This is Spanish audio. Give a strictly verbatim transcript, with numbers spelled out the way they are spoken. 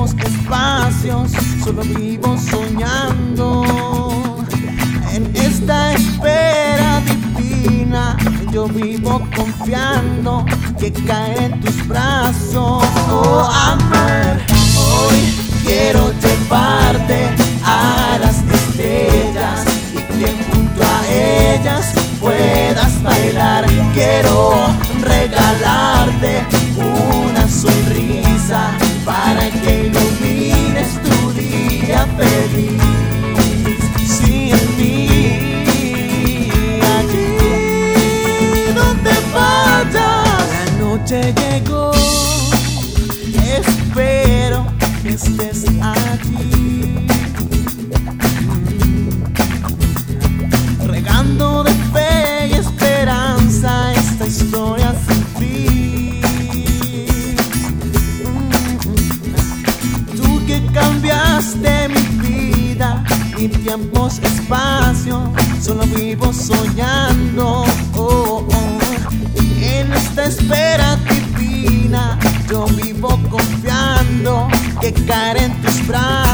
tiempos, espacios, solo vivo soñando. En esta espera divina, yo vivo confiando que cae en tus brazos. Oh, amor, hoy quiero llevarte a las estrellas y que junto a ellas puedas bailar. Quiero regalarte una sonrisa para que ilumines tu día feliz. Sin ti, allí donde vayas, la noche llegó. Espero que estés allí, regando de fe y esperanza esta historia sin fin. Tú que cambiaste mi vida, mi tiempos, espacio, solo vivo soñando. Oh, oh. En esta espera divina, yo vivo confiando que caeré en tus brazos.